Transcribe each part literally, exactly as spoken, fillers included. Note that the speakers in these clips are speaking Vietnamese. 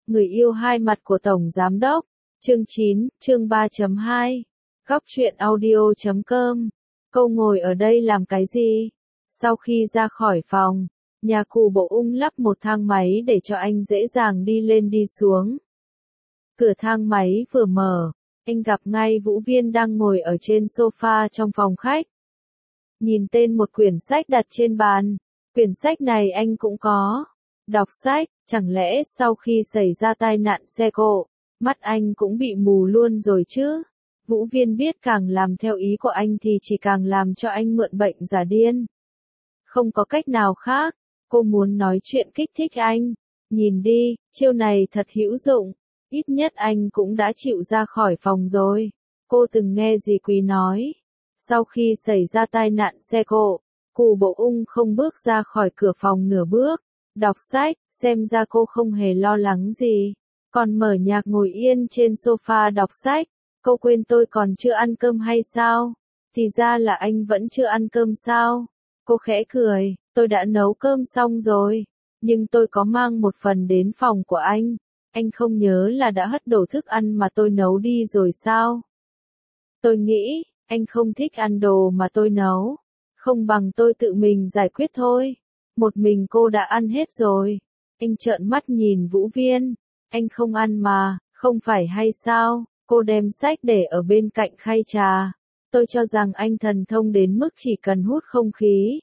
Người yêu hai mặt của Tổng Giám Đốc. Chương chín, chương ba chấm hai. Góc truyện audio chấm com. Cô ngồi ở đây làm cái gì? Sau khi ra khỏi phòng, nhà cụ Bộ Ung lắp một thang máy để cho anh dễ dàng đi lên đi xuống. Cửa thang máy vừa mở, anh gặp ngay Vũ Viên đang ngồi ở trên sofa trong phòng khách. Nhìn tên một quyển sách đặt trên bàn, quyển sách này anh cũng có. Đọc sách, chẳng lẽ sau khi xảy ra tai nạn xe cộ, mắt anh cũng bị mù luôn rồi chứ? Vũ Viên biết càng làm theo ý của anh thì chỉ càng làm cho anh mượn bệnh giả điên. Không có cách nào khác, cô muốn nói chuyện kích thích anh. Nhìn đi, chiêu này thật hữu dụng, ít nhất anh cũng đã chịu ra khỏi phòng rồi. Cô từng nghe dì Quý nói, sau khi xảy ra tai nạn xe cộ, cụ Bộ Ung không bước ra khỏi cửa phòng nửa bước. Đọc sách, xem ra cô không hề lo lắng gì. Còn mở nhạc ngồi yên trên sofa đọc sách. Cô quên tôi còn chưa ăn cơm hay sao? Thì ra là anh vẫn chưa ăn cơm sao? Cô khẽ cười, tôi đã nấu cơm xong rồi. Nhưng tôi có mang một phần đến phòng của anh. Anh không nhớ là đã hất đổ thức ăn mà tôi nấu đi rồi sao? Tôi nghĩ, anh không thích ăn đồ mà tôi nấu. Không bằng tôi tự mình giải quyết thôi. Một mình cô đã ăn hết rồi. Anh trợn mắt nhìn Vũ Viên. Anh không ăn mà, không phải hay sao? Cô đem sách để ở bên cạnh khay trà. Tôi cho rằng anh thần thông đến mức chỉ cần hút không khí.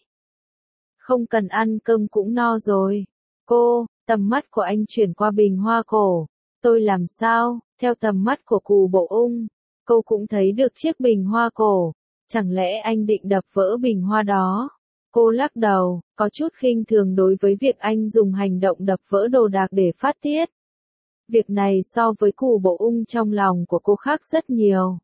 Không cần ăn cơm cũng no rồi. Cô, tầm mắt của anh chuyển qua bình hoa cổ. Tôi làm sao? Theo tầm mắt của cụ Bộ Ung, cô cũng thấy được chiếc bình hoa cổ. Chẳng lẽ anh định đập vỡ bình hoa đó? Cô lắc đầu, có chút khinh thường đối với việc anh dùng hành động đập vỡ đồ đạc để phát tiết. Việc này so với cụ Bộ Ung trong lòng của cô khác rất nhiều.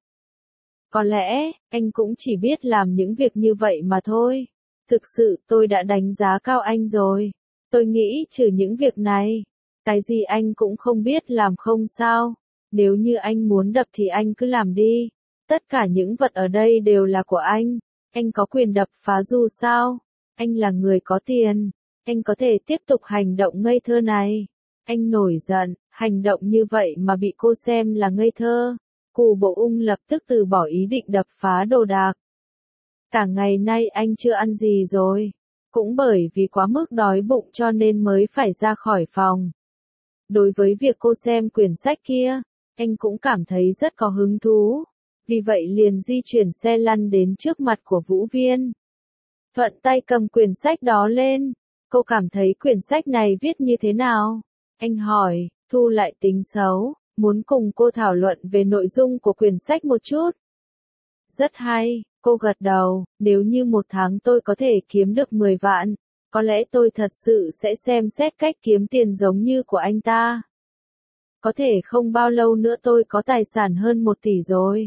Có lẽ, anh cũng chỉ biết làm những việc như vậy mà thôi. Thực sự tôi đã đánh giá cao anh rồi. Tôi nghĩ trừ những việc này, cái gì anh cũng không biết làm không sao. Nếu như anh muốn đập thì anh cứ làm đi. Tất cả những vật ở đây đều là của anh. Anh có quyền đập phá dù sao? Anh là người có tiền. Anh có thể tiếp tục hành động ngây thơ này. Anh nổi giận, hành động như vậy mà bị cô xem là ngây thơ. Cụ Bộ Ung lập tức từ bỏ ý định đập phá đồ đạc. Cả ngày nay anh chưa ăn gì rồi. Cũng bởi vì quá mức đói bụng cho nên mới phải ra khỏi phòng. Đối với việc cô xem quyển sách kia, anh cũng cảm thấy rất có hứng thú. Vì vậy liền di chuyển xe lăn đến trước mặt của Vũ Viên. Thuận tay cầm quyển sách đó lên. Cô cảm thấy quyển sách này viết như thế nào? Anh hỏi, thu lại tính xấu, muốn cùng cô thảo luận về nội dung của quyển sách một chút. Rất hay, cô gật đầu, nếu như một tháng tôi có thể kiếm được mười vạn, có lẽ tôi thật sự sẽ xem xét cách kiếm tiền giống như của anh ta. Có thể không bao lâu nữa tôi có tài sản hơn một tỷ rồi.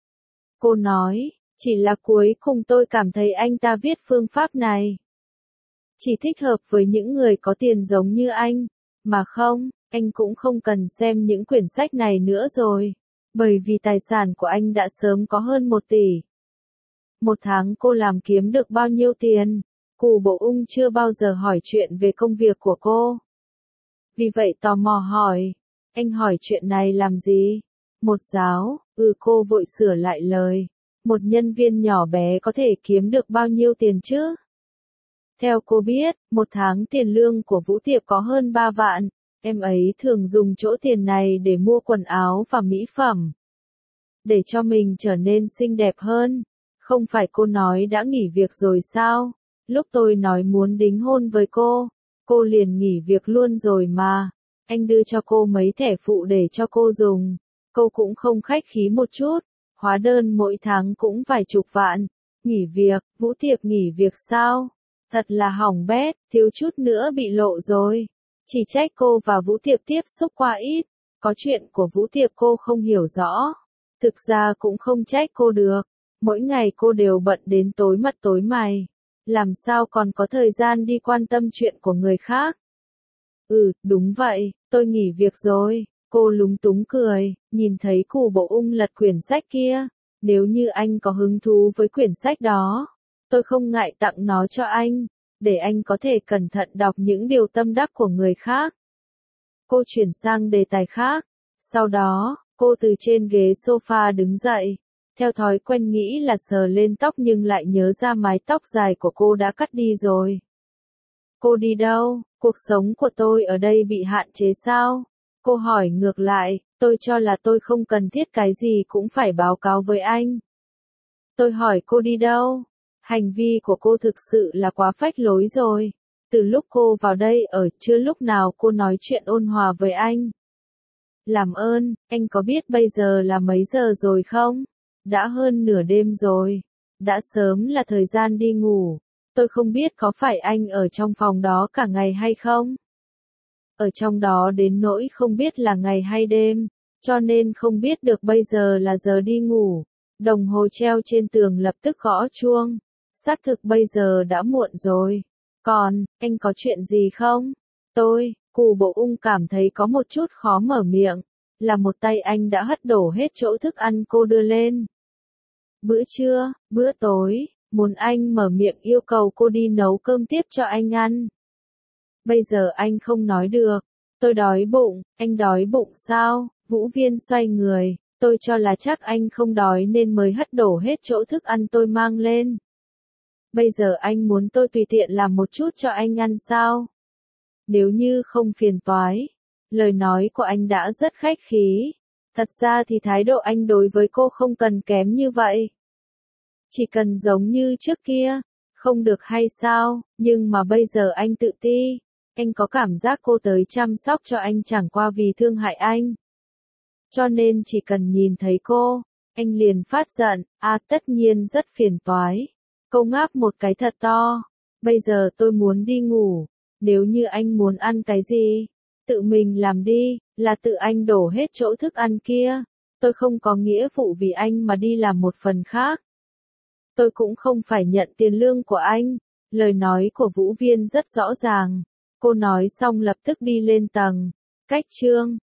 Cô nói, chỉ là cuối cùng tôi cảm thấy anh ta viết phương pháp này chỉ thích hợp với những người có tiền giống như anh, mà không, anh cũng không cần xem những quyển sách này nữa rồi, bởi vì tài sản của anh đã sớm có hơn một tỷ. Một tháng cô làm kiếm được bao nhiêu tiền? Cụ Bộ Ung chưa bao giờ hỏi chuyện về công việc của cô. Vì vậy tò mò hỏi, anh hỏi chuyện này làm gì? Một giáo, ừ cô vội sửa lại lời. Một nhân viên nhỏ bé có thể kiếm được bao nhiêu tiền chứ? Theo cô biết, một tháng tiền lương của Vũ Tiệp có hơn ba vạn, em ấy thường dùng chỗ tiền này để mua quần áo và mỹ phẩm. Để cho mình trở nên xinh đẹp hơn. Không phải cô nói đã nghỉ việc rồi sao? Lúc tôi nói muốn đính hôn với cô, cô liền nghỉ việc luôn rồi mà. Anh đưa cho cô mấy thẻ phụ để cho cô dùng. Cô cũng không khách khí một chút. Hóa đơn mỗi tháng cũng vài chục vạn. Nghỉ việc, Vũ Tiệp nghỉ việc sao? Thật là hỏng bét, thiếu chút nữa bị lộ rồi. Chỉ trách cô và Vũ Tiệp tiếp xúc quá ít. Có chuyện của Vũ Tiệp cô không hiểu rõ. Thực ra cũng không trách cô được. Mỗi ngày cô đều bận đến tối mặt tối mày. Làm sao còn có thời gian đi quan tâm chuyện của người khác? Ừ, đúng vậy, tôi nghỉ việc rồi. Cô lúng túng cười, nhìn thấy cụ Bộ Ung lật quyển sách kia. Nếu như anh có hứng thú với quyển sách đó, tôi không ngại tặng nó cho anh, để anh có thể cẩn thận đọc những điều tâm đắc của người khác. Cô chuyển sang đề tài khác. Sau đó, cô từ trên ghế sofa đứng dậy. Theo thói quen nghĩ là sờ lên tóc nhưng lại nhớ ra mái tóc dài của cô đã cắt đi rồi. Cô đi đâu? Cuộc sống của tôi ở đây bị hạn chế sao? Cô hỏi ngược lại, tôi cho là tôi không cần thiết cái gì cũng phải báo cáo với anh. Tôi hỏi cô đi đâu? Hành vi của cô thực sự là quá phách lối rồi. Từ lúc cô vào đây ở chưa lúc nào cô nói chuyện ôn hòa với anh. Làm ơn, anh có biết bây giờ là mấy giờ rồi không? Đã hơn nửa đêm rồi. Đã sớm là thời gian đi ngủ. Tôi không biết có phải anh ở trong phòng đó cả ngày hay không? Ở trong đó đến nỗi không biết là ngày hay đêm, cho nên không biết được bây giờ là giờ đi ngủ. Đồng hồ treo trên tường lập tức gõ chuông. Xác thực bây giờ đã muộn rồi. Còn, anh có chuyện gì không? Tôi, Cù Bộ Ung cảm thấy có một chút khó mở miệng. Là một tay anh đã hất đổ hết chỗ thức ăn cô đưa lên. Bữa trưa, bữa tối, muốn anh mở miệng yêu cầu cô đi nấu cơm tiếp cho anh ăn. Bây giờ anh không nói được. Tôi đói bụng, anh đói bụng sao? Vũ Viên xoay người, tôi cho là chắc anh không đói nên mới hất đổ hết chỗ thức ăn tôi mang lên. Bây giờ anh muốn tôi tùy tiện làm một chút cho anh ăn sao? Nếu như không phiền toái. Lời nói của anh đã rất khách khí. Thật ra thì thái độ anh đối với cô không cần kém như vậy. Chỉ cần giống như trước kia. Không được hay sao? Nhưng mà bây giờ anh tự ti. Anh có cảm giác cô tới chăm sóc cho anh chẳng qua vì thương hại anh. Cho nên chỉ cần nhìn thấy cô, anh liền phát giận. À tất nhiên rất phiền toái. Cô ngáp một cái thật to. Bây giờ tôi muốn đi ngủ. Nếu như anh muốn ăn cái gì, tự mình làm đi, là tự anh đổ hết chỗ thức ăn kia. Tôi không có nghĩa vụ vì anh mà đi làm một phần khác. Tôi cũng không phải nhận tiền lương của anh. Lời nói của Vũ Viên rất rõ ràng. Cô nói xong lập tức đi lên tầng. Cách trương,